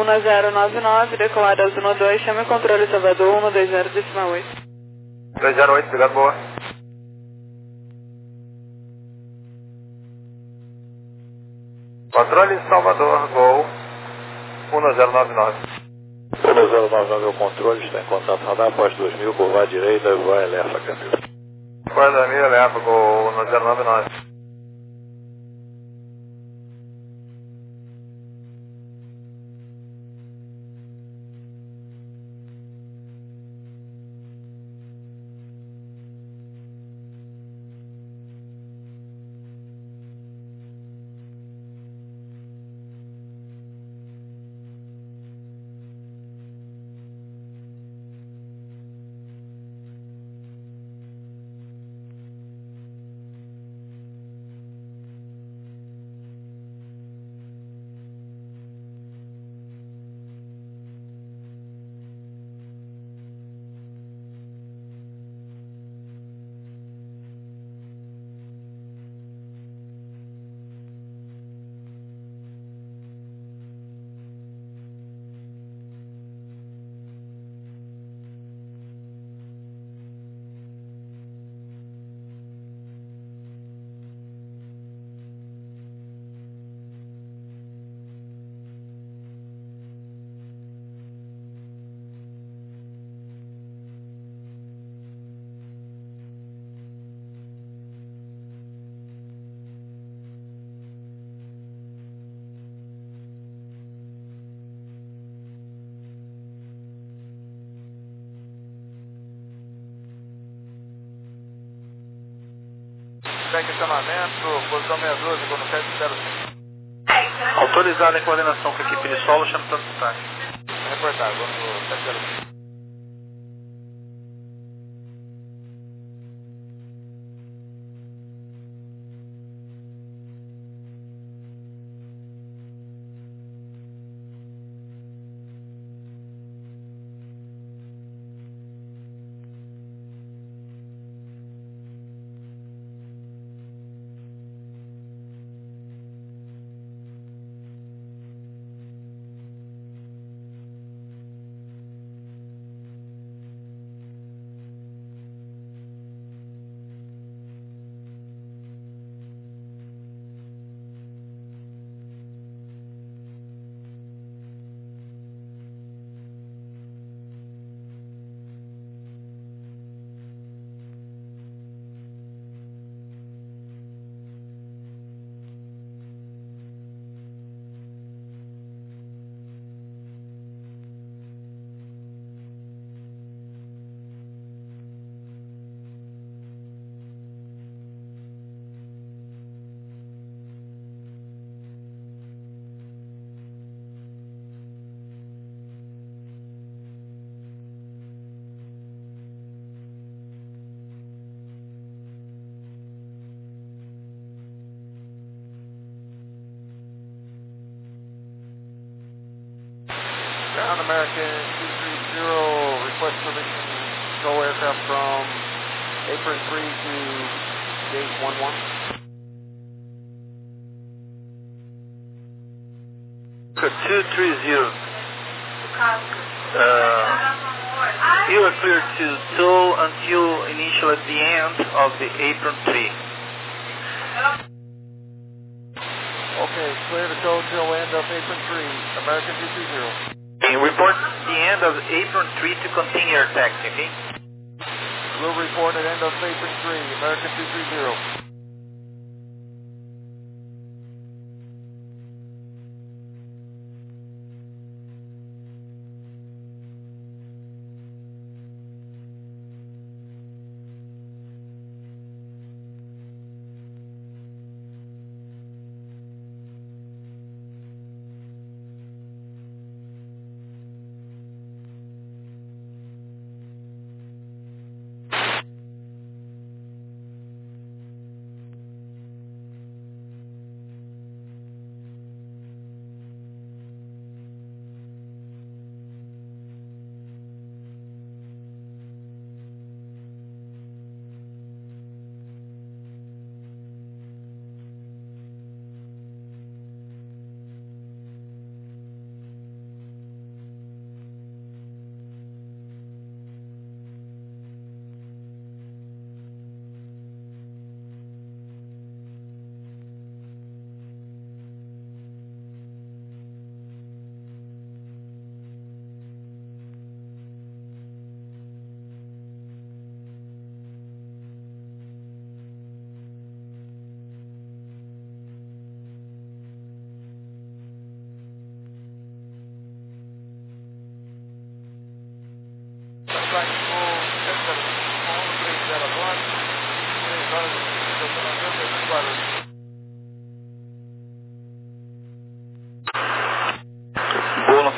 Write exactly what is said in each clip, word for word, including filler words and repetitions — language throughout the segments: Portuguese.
um zero nove nove, decolada ao Zona dois, chame o controle Salvador um dois zero, decimal oito. dois zero oito, obrigado, boa. Controle Salvador, Gol um zero nove nove. um zero nove nove é o controle, está em contato radar, após dois mil, curva à direita, vai Elefa, Camilo. Vai dois mil, Elefa, Gol um zero nove nove. Tem questionamento, posição meia doze, quando sete zero cinco. Autorizado em coordenação com a equipe de solo, chama tanto táxi. Reportado, quando sete zero cinco. Ground American two three zero, request permission to go aircraft from apron three to gate one one. two three zero. Uh, you are clear to tow until initial at the end of the apron three. Okay, clear to tow till end of apron three, American two three zero. Okay, report the end of apron three to continue your taxi, okay? We'll report at end of apron three, American two three zero.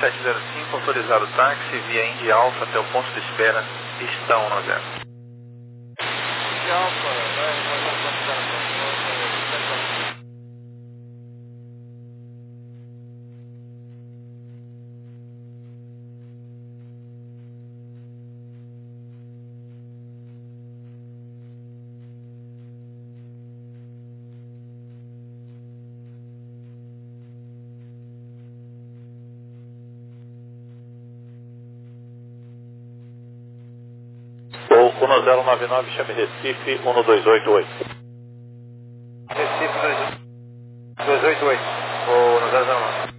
sete zero cinco, autorizado o táxi via Indy Alpha até o ponto de espera, pista um nove zero. Indy Alpha, vai, vai, vai, vai, vai, vai. Ou um zero nove nove, chame Recife um dois oito oito. Recife dois oito oito, ou no zero zero nove.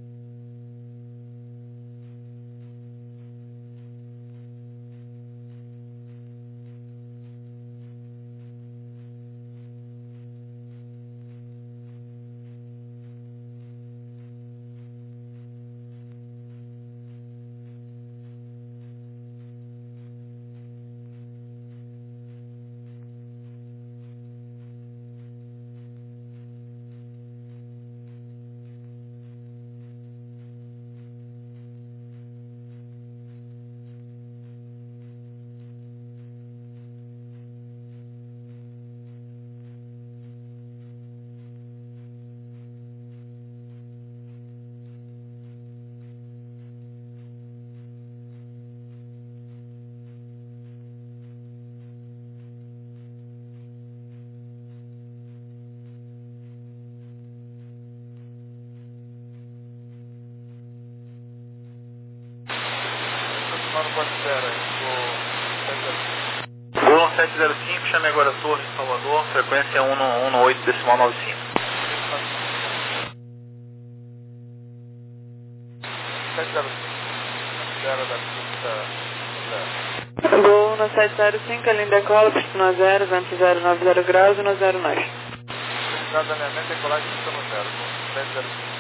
Gol sete zero cinco, chame agora Torres, Salvador, frequência um um oito decimal nove cinco. sete zero cinco, zero da pista zero. Gol no sete zero cinco, a linha decola, pista no zero, vento zero nove zero graus e no zero nove. Velocidade de alinhamento e decolagem pista no zero, sete zero cinco.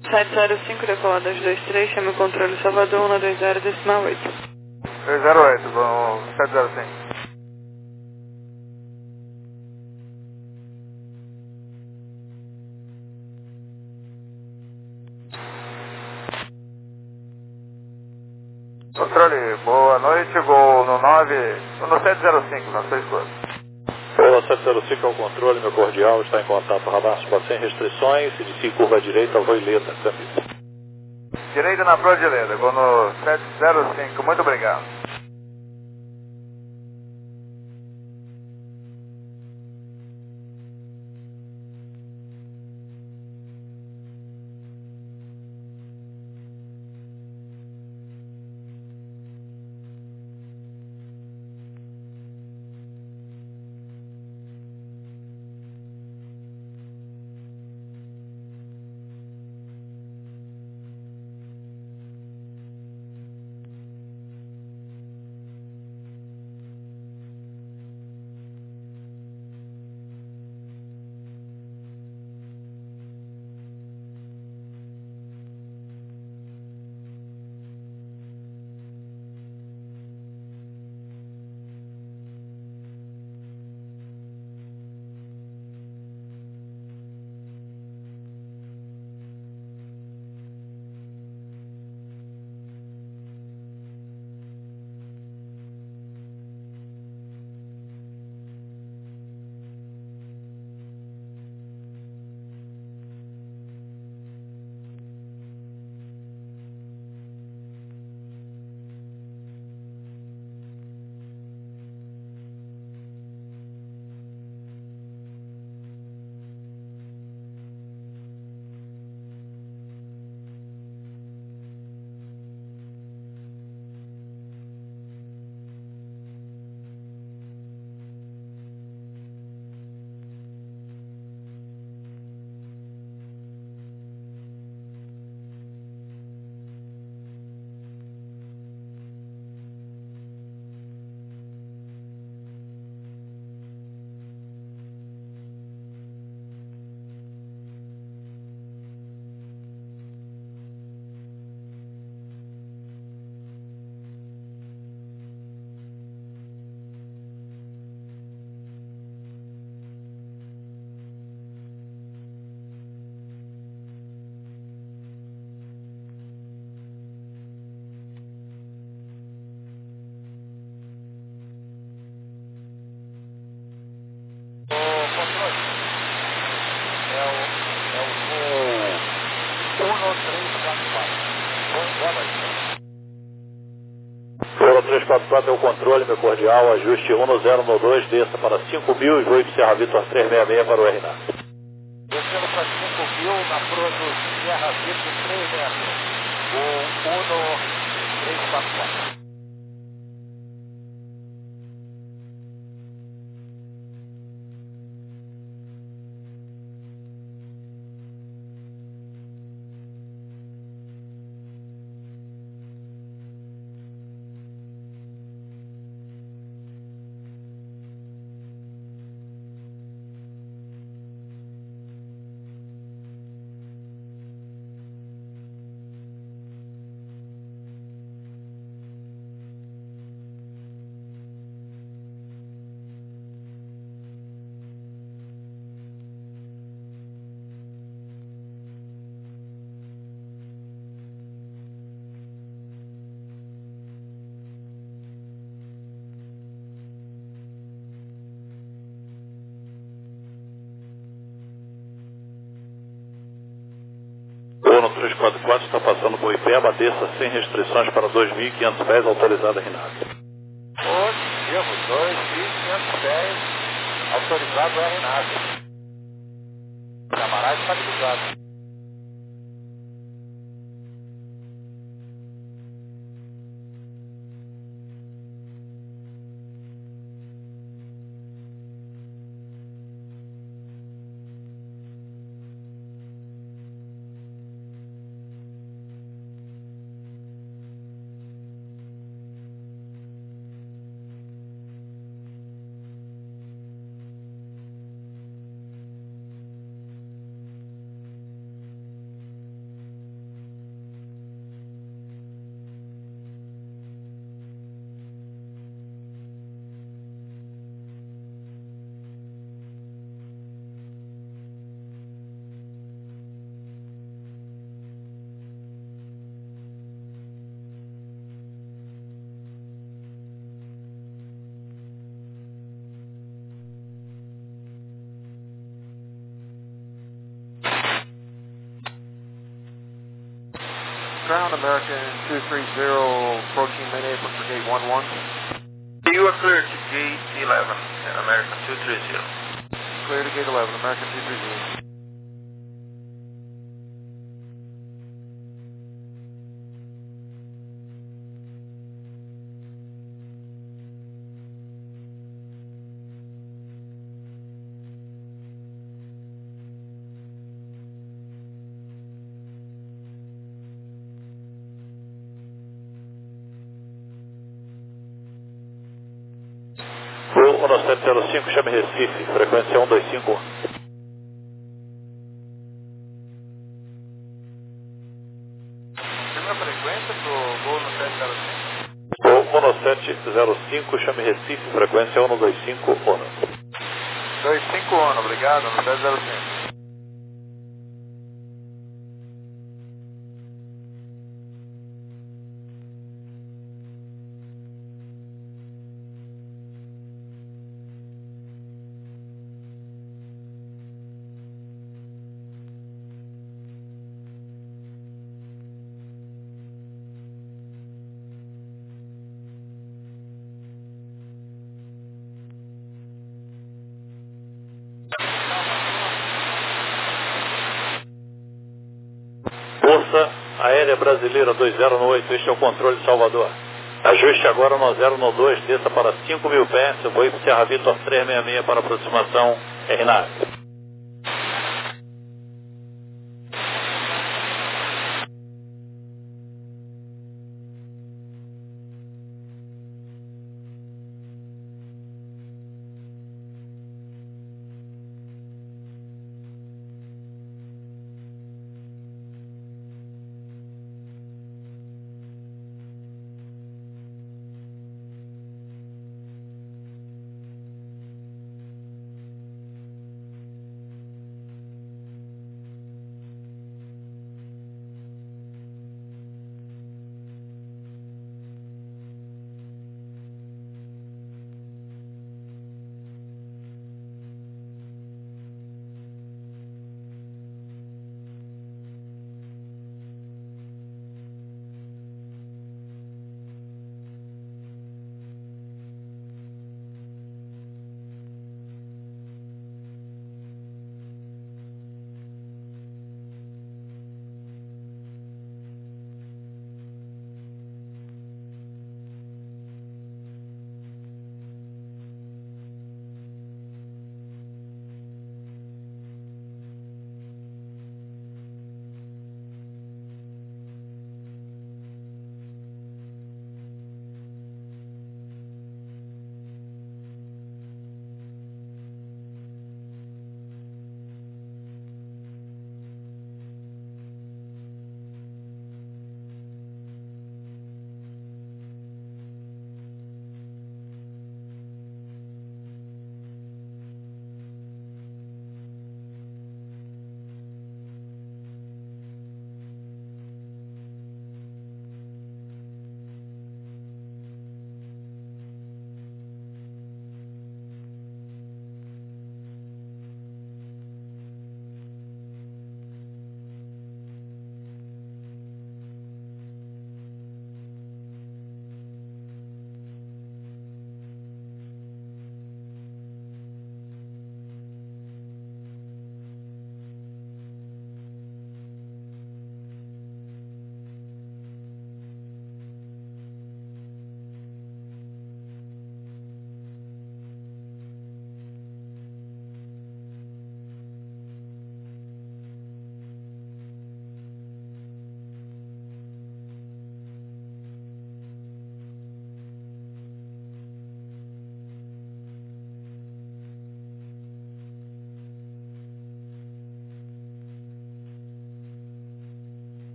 sete zero cinco, decolado dois dois três, chame o controle Salvador, um dois zero, decimal oito. três zero oito, com sete zero cinco. Controle, boa noite, vou no nove, no sete zero cinco, na sua esposa. Boa, sete zero cinco é o controle, meu cordial, está em contato, radar suporte sem restrições, e de si curva à direita, Voileta, Camisa. Direita na proa direita, vou no sete zero cinco, muito obrigado. três quatro quatro é o controle, meu cordial, ajuste um zero dois, desça para cinco mil e voo de Serra Vitor trezentos e sessenta e seis para o R N A. Descendo para cinco mil na proa do Serra Vitor trezentos e sessenta e seis, o Uno três quatro quatro. Uno três quatro quatro está passando por Ipeba, desça sem restrições para dois mil e quinhentos pés, autorizado a R N A. Positivo, dois mil e quinhentos pés, autorizado a R N A. Camarada estabilizado. ground, American two three zero, approaching main apron for gate one one. You are clear to gate eleven, and American two three zero. Clear to gate eleven, American two three zero. Voo um sete zero cinco, chame Recife, frequência um dois cinco. Primeira frequência pro voo no sete zero cinco? Voo um sete zero cinco, chame Recife, frequência um dois cinco, um. dois cinco um, obrigado, no sete zero cinco. Força Aérea Brasileira dois zero oito, este é o controle de Salvador. Ajuste agora no zero um dois, desça para cinco mil pés, voo para Serra Vitor trezentos e sessenta e seis para aproximação R N A V.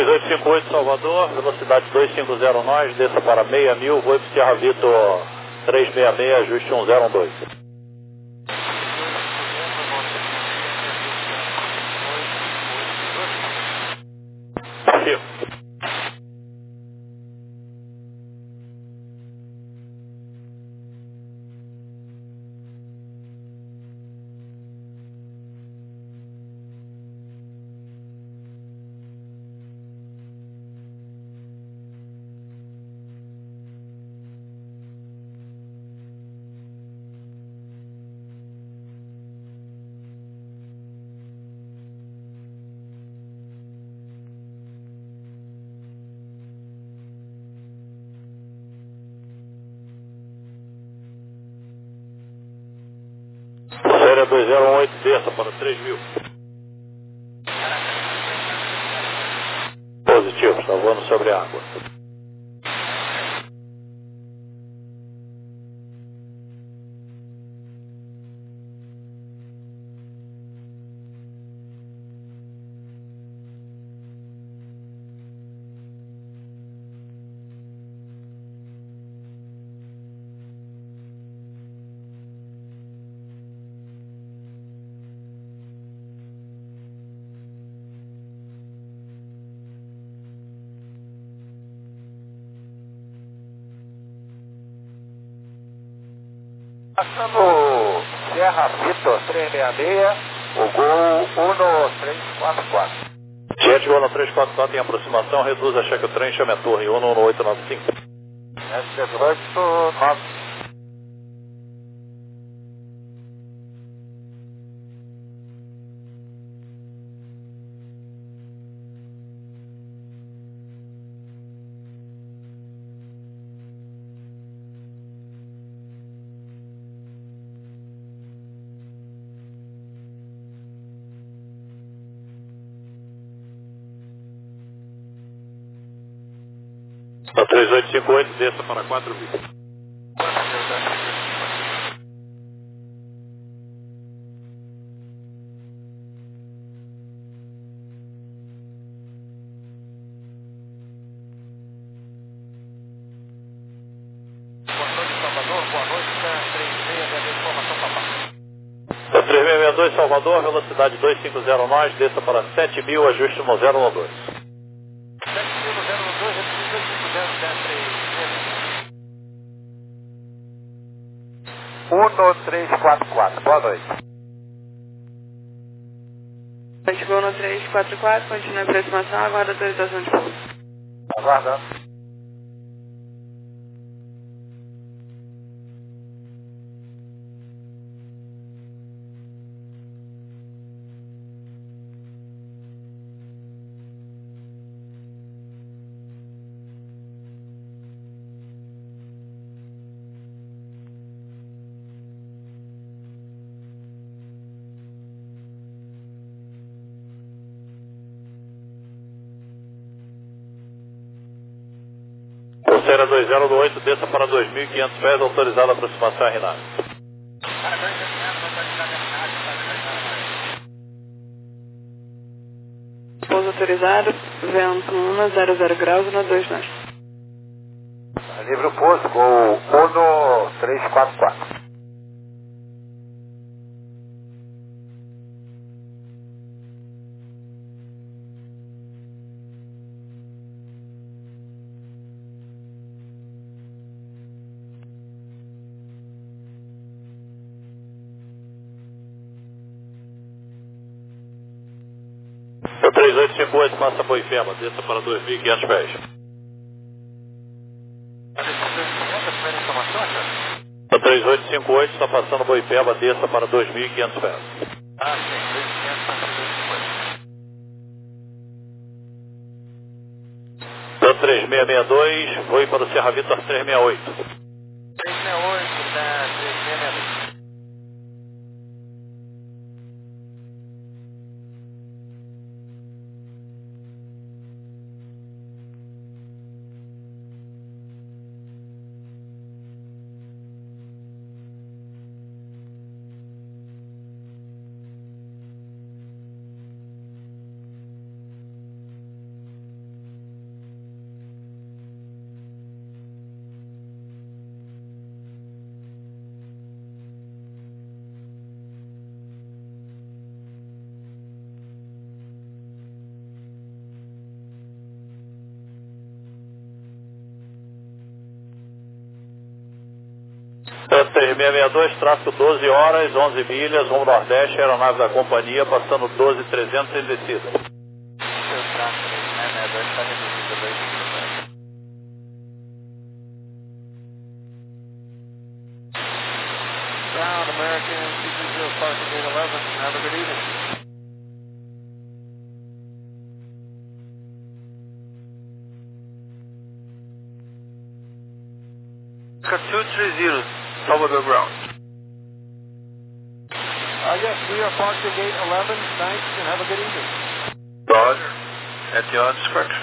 três oito cinco oito Salvador, velocidade dois cinco zero nós, desça para seis mil, voo para Sierra Vitor três seis seis, ajuste um zero um dois. Afirmo. Série dois zero um oito, desça para três mil. Positivo, está voando sobre a água. Passando Sierra Vitor três seis seis, o gol um três quatro quatro. Jet Gol no três quatro quatro em aproximação, reduz a cheque o trem, chame a torre um um oito nove cinco. S dezoito nove. No três oito cinco oito, desça para quatro mil. No três seis seis dois Salvador, velocidade dois cinco zero nós, desça para sete mil, ajuste um zero um dois. um três quatro quatro, boa noite. Jet Gol no três quatro quatro, continua a aproximação, aguarda autorização de pouso. Aguardando. Pulseira dois zero oito, desça para dois mil e quinhentos pés, autorizada a aproximação a RINAV. Pouso autorizado, vento um zero zero graus no dois nós. Livre o pouso, gol um três quatro quatro. No três oito cinco oito, passa Boifema, desça para dois mil e quinhentos pés. No três oito cinco oito, está passando Boipeba, desça para dois mil e quinhentos pés. Ah, sim, dois mil e quinhentos. No três seis seis dois, voe para o Sierra Vitor três seis oito. três seis oito, tá, três seis seis dois. três seis seis dois, tráfego doze horas, onze milhas, rumo nordeste, aeronave da companhia, passando doze mil e trezentos em descida. Seu tráfego três seis seis dois está reduzido a dois milhas. Ground American two three zero, parking gate eleven, have a good evening. two three zero, Salvador ground. Uh, yes, we are parked at gate eleven, thanks, and have a good evening. Roger. At your discretion.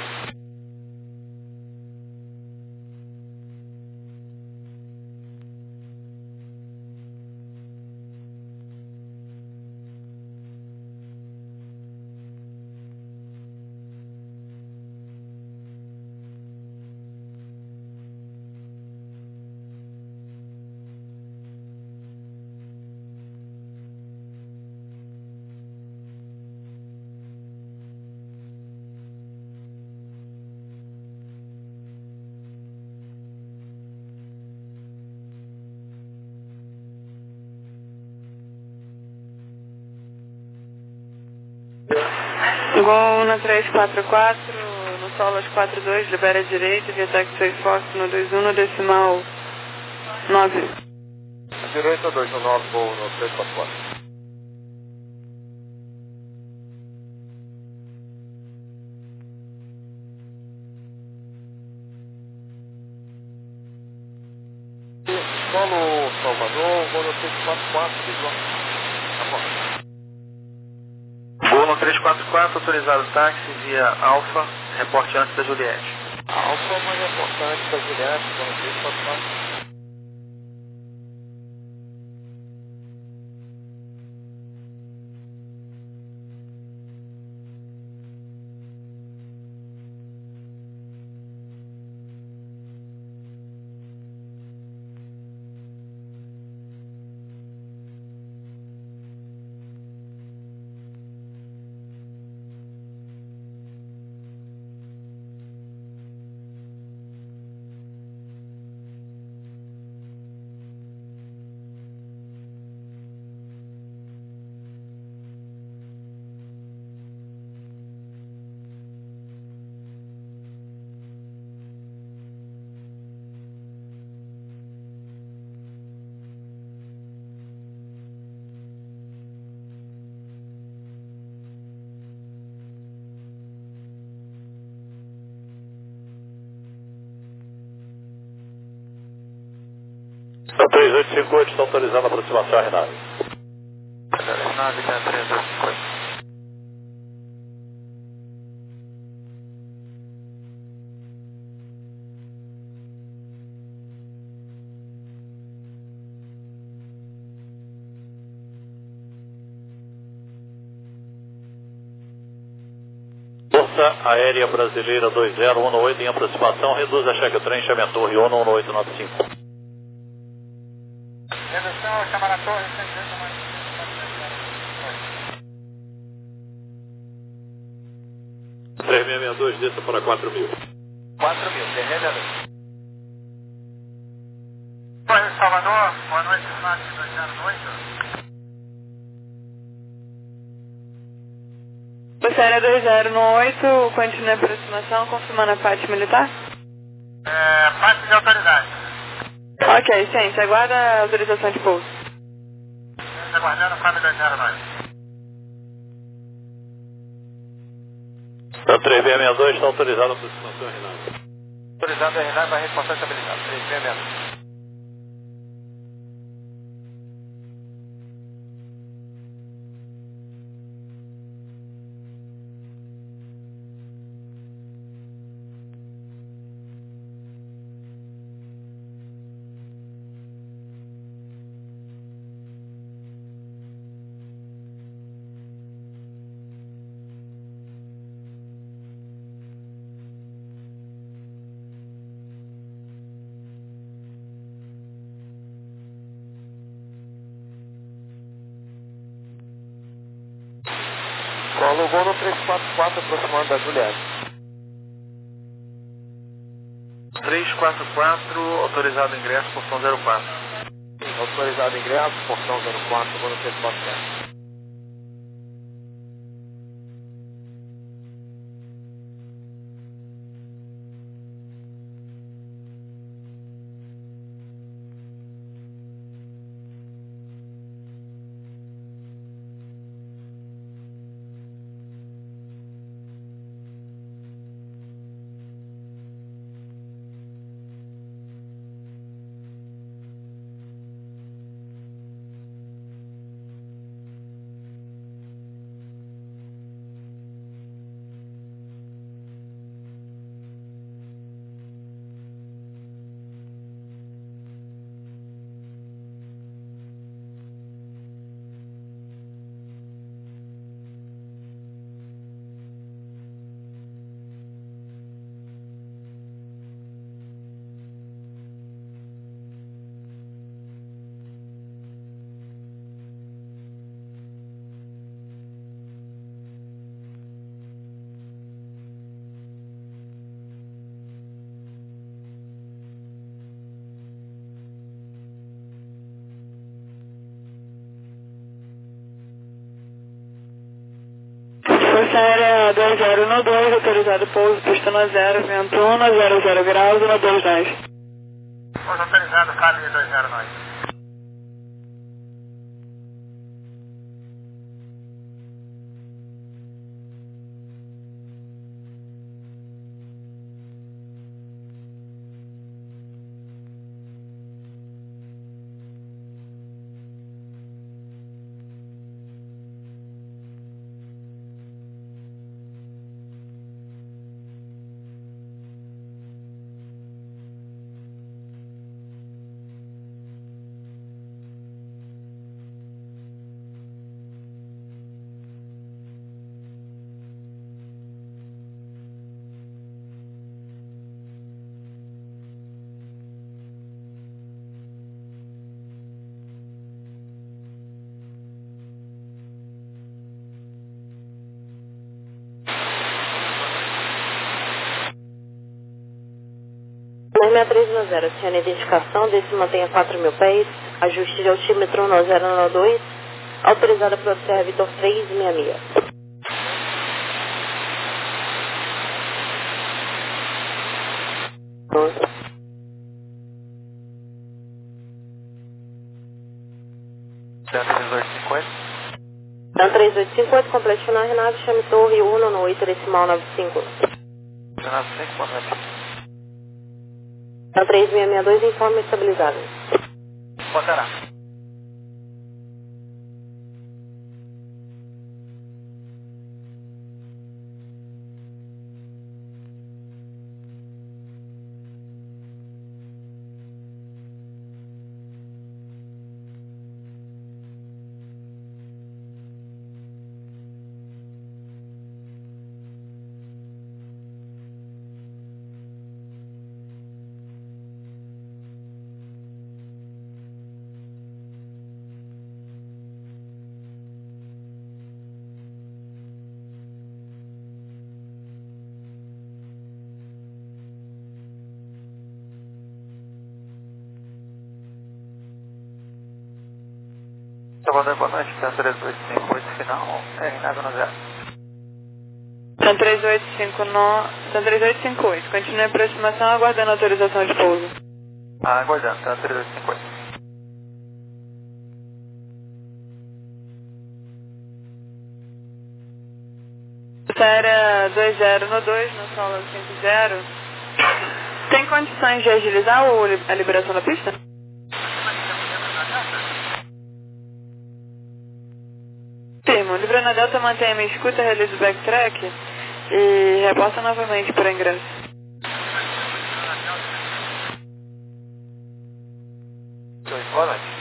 Gol no três quatro quatro, no Solas quatro dois, libera a direita, via taxi Fox no dois um, no decimal nove. Direita dois um nove, voo no três quatro quatro. Solo Salvador, voo no três quatro quatro, visual. Tá bom. Voo no três quatro quatro, autorizado táxi via Alfa, reporte antes da Juliette. Alfa, mas é importante da Juliette, voo no três quatro quatro. três oito cinco oito, está autorizando a aproximação à Renave. Nave da três oito cinco oito. Força Aérea Brasileira dois zero um oito em aproximação, reduz a cheque trem, chame a torre ONU um oito nove cinco. Redução, chamar a torre, três seis seis dois, desça para quatro mil. quatro mil, terreno ali. Torre Salvador, boa noite, Fábio dois zero oito. Força Aérea dois zero um oito, continue a aproximação, confirmando a parte militar? É, parte de autoridade. Ok, gente, aguarda a autorização de pouso. Estamos aguardando o Fábio dois zero nove. Então, três seis seis dois, está autorizado a aproximação à Renave. Autorizado a Renave, vai responsável estabilizado. três seis seis dois. Colo voo no três quatro quatro, aproximando da Juliette. três quatro quatro, autorizado ingresso, portão zero quatro. Autorizado ingresso, portão zero quatro, segundo sexto bastante. Força Aérea dois zero um dois, autorizado pouso, pista no zero, vento um, zero zero graus, no dois dez. Pouso autorizado, Cali dois zero nove. seis três um zero, oceano identificação, desse mantenha quatro mil pés, ajuste de altímetro no zero nove dois, autorizada para o Serra Vitor três seis seis. Dan três oito cinco oito, complete final, Renato, chame torre um no oito decimal nove cinco. Renato cinco, boa noite. Dan três seis seis dois, informe estabilizado. Botará. Salvador, boa noite, Dan três oito cinco oito, final, R nave no zero. Dan três oito cinco nove, Dan três oito cinco oito, continue a aproximação aguardando autorização de pouso. Ah, aguardando, Dan três oito cinco oito. Força Aérea dois zero um dois, no solo cinco zero. Tem condições de agilizar ou a liberação da pista? Firmo, Librana Delta mantém a minha escuta, realiza o backtrack e reposta novamente para o ingresso. Boa noite.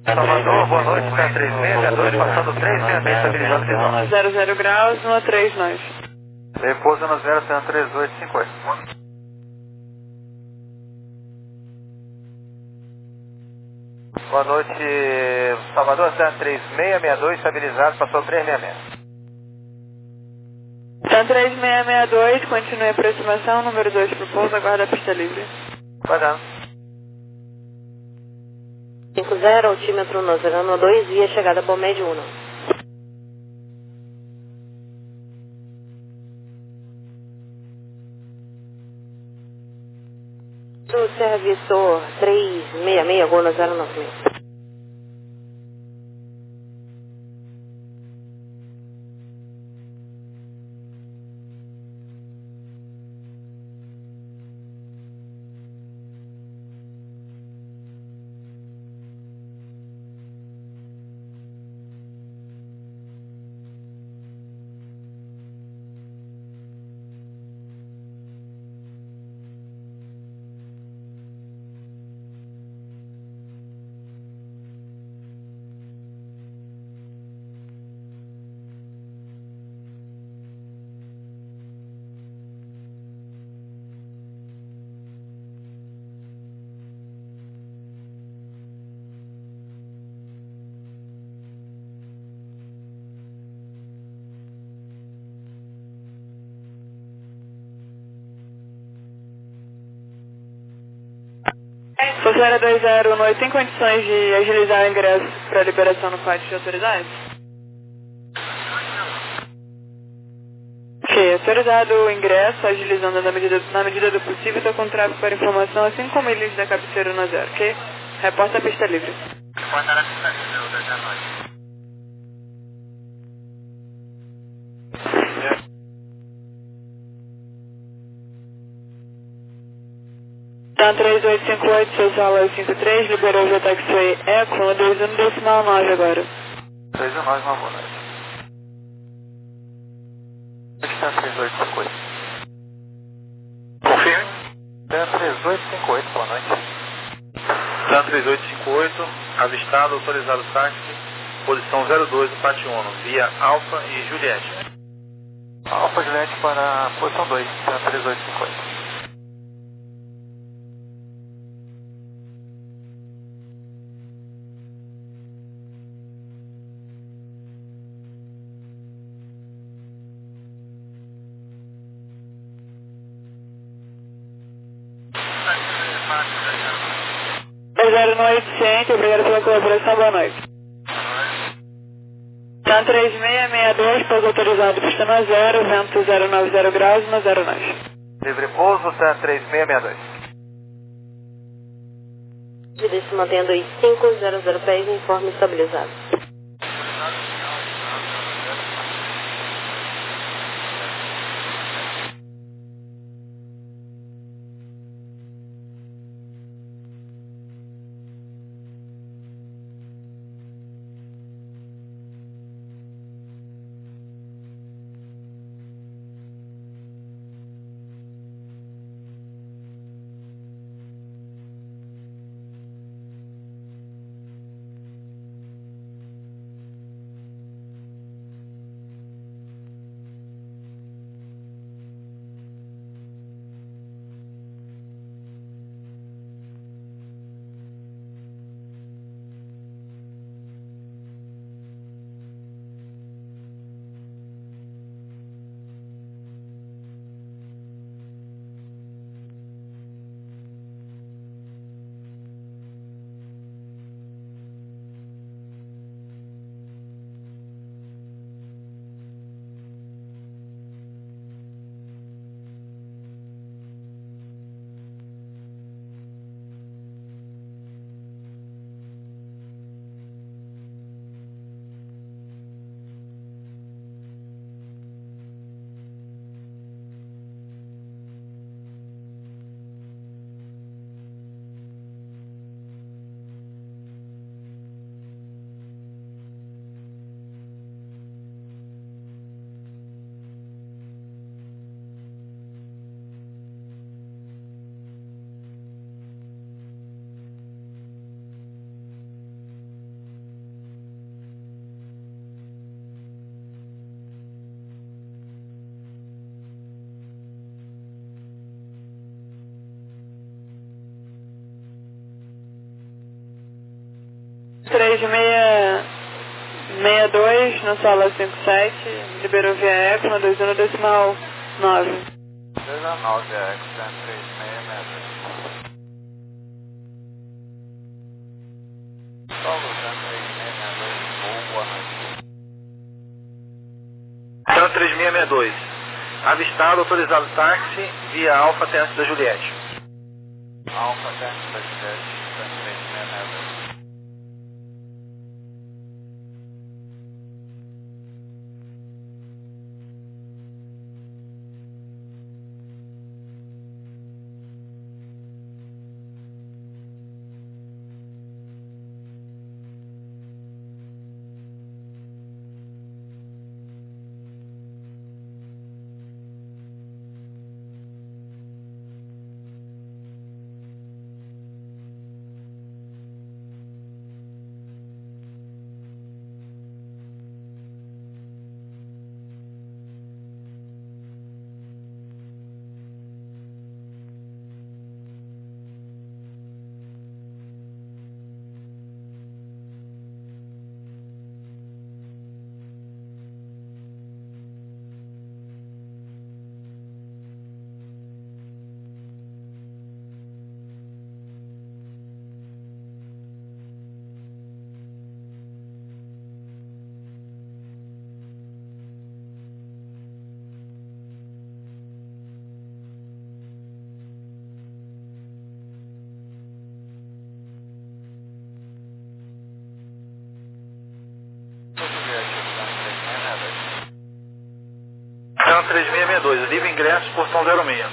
Salvador, boa noite, Santa três seis seis dois, passando três seis seis, estabilizando visão. zero zero graus, no três nós. Repouso no zero, Santa três oito cinco oito. Boa noite, Salvador, Santa três seis seis dois, estabilizado, passou três seis seis. Santa três seis seis dois, continue a aproximação, número dois para o pouso, aguarda a pista livre. Vai dando. cinco zero, altímetro no zero um dois, via chegada por médio um. O serviço três seis seis, Gol no zero nove seis. Forçaram dois zero noite, tem condições de agilizar o ingresso para liberação no pátio de autoridade? Ok, autorizado o ingresso, agilizando na medida, na medida do possível, estou com tráfego para informação a cinco milhas da cabeceira no zero, ok? Reporta a pista livre. Reporta a pista livre, o dois zero noite. Tá três oito cinco oito, seu sala cinco três, liberou o taxi Eco, no dois um decimal nove agora. dois um nove, uma boa noite. Está três oito cinco oito. Confirme. Tá três oito cinco oito, boa noite. Tá três oito cinco oito, avistado, autorizado táxi, posição zero dois do Pátio Uno, via Alfa e Juliette. Alfa Juliette para posição dois, tá três oito cinco oito. zero noite, ciente, obrigado pela colaboração, boa noite. Tá três seis seis dois, pouso autorizado, pista no zero, vento zero nove zero graus, no zero nove. Livre pouso, tá três seis seis dois. G D se mantém dois cinco zero zero pés, informe estabilizado. três seis seis dois no solo cinco sete, liberou via eco no dois um decimal nove. dezenove, é, cento e três seis seis dois. Solo cento e três seis seis dois, boa noite. cento e três seis seis dois. Avistado, autorizado táxi via Alfa Teste da Juliette. Alfa Teste da Juliette, cento e três seis seis dois. cento e três seis seis dois, livre ingresso, portão zero seis.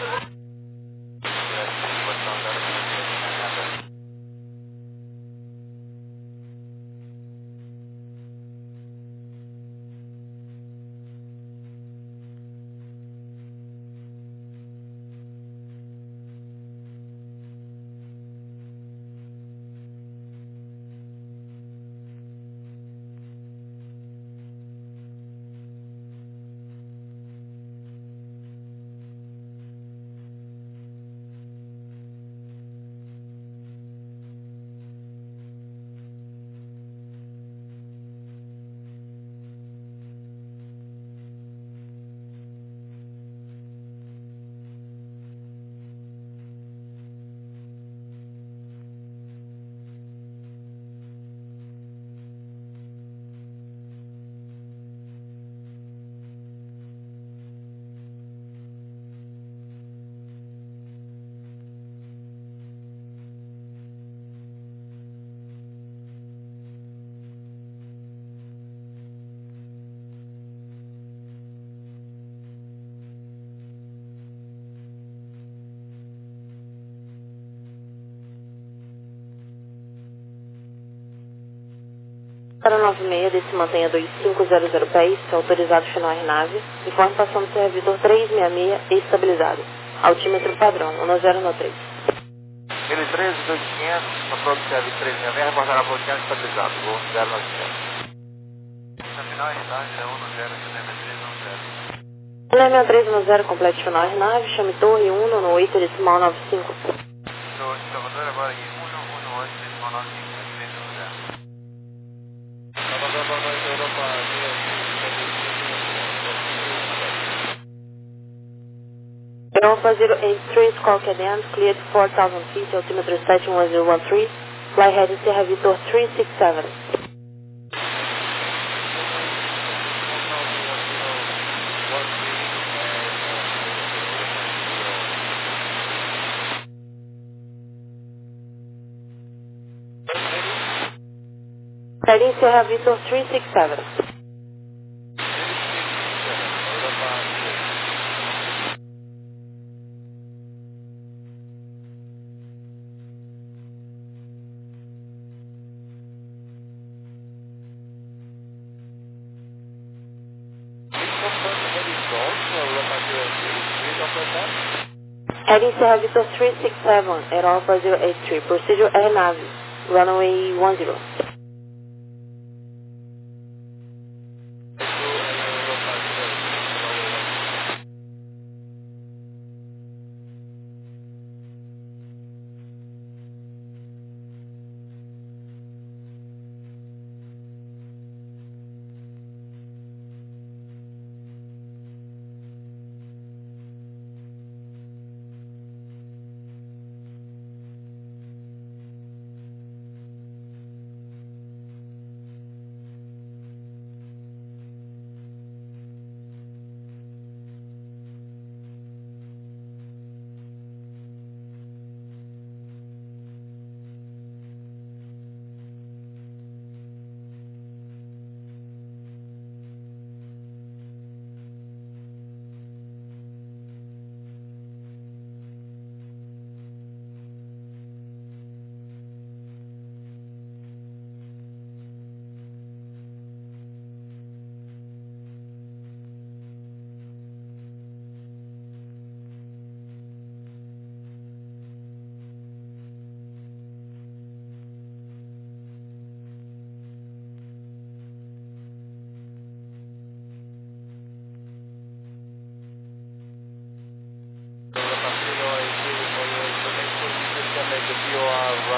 Para nove seis, desse mantenha dois cinco zero zero pés, autorizado final aeronave, informe passando do servidor três seis seis estabilizado. Altímetro padrão, um zero um três. Ele treze, dois mil e quinhentos, controle do serviço três seis seis, reportará bloqueado estabilizado, voo zero nove sete. Na final a instância um zero sete três um zero. seis três um zero, complete final aeronave, chame torre um no oito decimal nove cinco. Estou Salvador agora em um um oito decimal nove cinco três um zero. Salvador, boa noite, Europa, Europa zero eight three, call cadence, cleared four thousand feet, altimeter sete um zero um três, fly heading Sierra Victor three six seven. Heading Sierra Victor three six seven. Heading Sierra Victor three six seven at Alpha zero eight three. Procedure Air Navi. Runway one zero.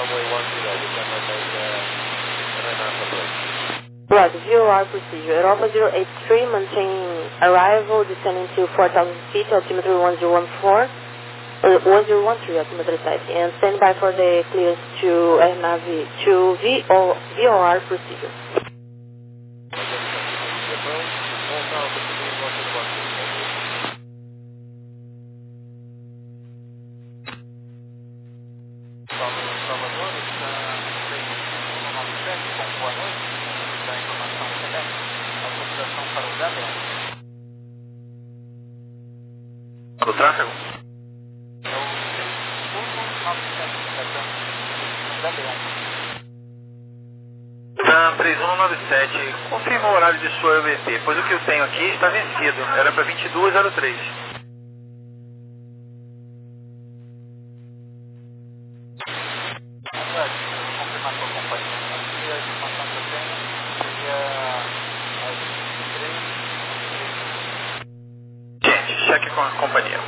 runway one zero, we cannot make uh, reverse approach. Right, V O R procedure. Europa zero eight three, maintain arrival, descending to four thousand feet, altimeter one zero one four, uh, one zero one three, altimeter type, and stand by for the clearance to AirNavi to V O R procedure. Do tráfego? TAM três um nove sete, confirma o horário de sua E V T, pois o que eu tenho aqui está vencido, era para vinte e duas zero três. Confirmar com a companhia. Aqui a informação que eu tenho seria às vinte e três. Gente, cheque com a companhia.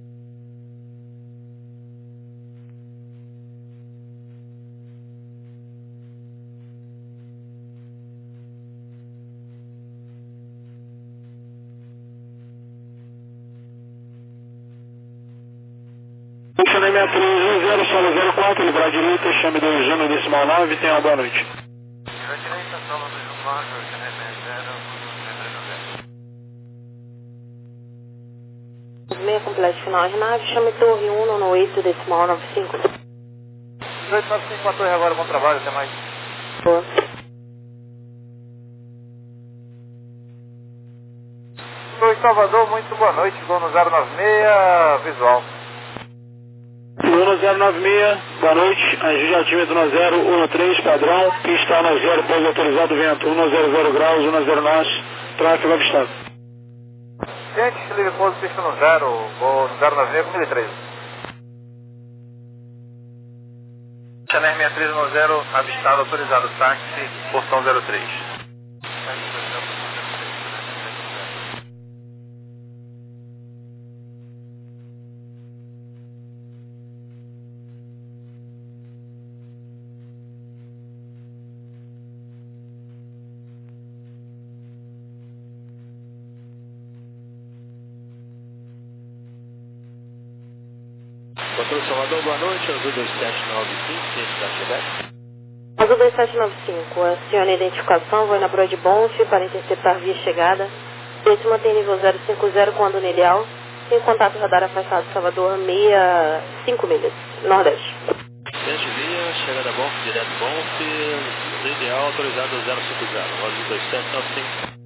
Chame seis três zero, solo zero quatro, librar direita, chame dois um, decimal nove, tenha uma boa noite. Librar direita, solo dois um quatro, chame zero, Meia completa final AirNavi, chame torre um no oito, decimal nove cinco. dezoito nove cinco, a torre agora, bom trabalho, até mais. Boa. Oi, Salvador, muito boa noite, gol no zero nove seis, visual. Luna zero nove seis, boa noite, ajude altímetro no zero um três, padrão, pista no zero, pouso autorizado, vento um zero zero graus, um zero nós, tráfego avistado. Gente, livre pouso, pista no zero, gol no zero nove seis, com mil e treze. Chanel sessenta e três no zero, avistado, autorizado, táxi, portão zero três. Controle Salvador, boa noite, Azul dois sete nove cinco, ciente da Quebec. Azul dois sete nove cinco, acione a identificação, vai na Broad Bonf para interceptar via chegada. Esse mantém nível zero cinco zero com ando ideal. Tem contato radar afastado Salvador, meia cinco milhas, Nordeste. Teste via, chegada Bonf, direto Bonf, ideal autorizado zero cinco zero, Azul dois sete nove cinco.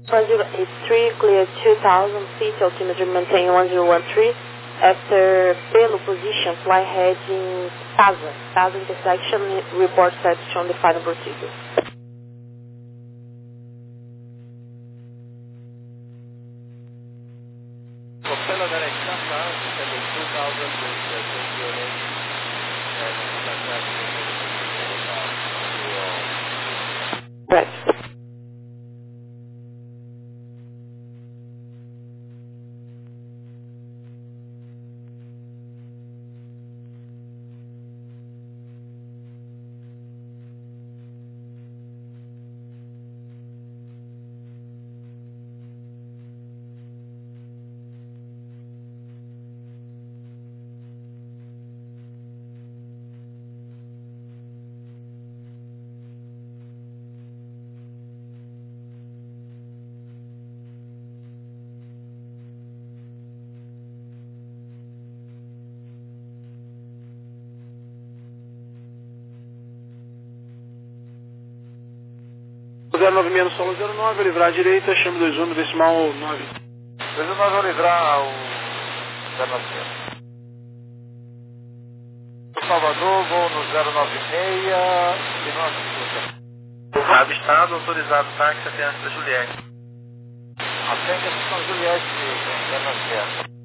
one zero eight three, clear two thousand feet, altimeter maintain one zero one three. After Belo position, fly heading Casa. Casa intersection, report status on the final procedure. Propeller direction now, descending two thousand with uh, twenty units and contact Right. zero nove menos solo zero nove, livrar à direita, chame dois um, decimal nove. dois um nove, vou livrar o zero nove seis. Salvador, vou no zero nove seis, e nossa, Rádio Estado, autorizado táxi até a Juliette. atende a São Juliette, zero nove zero.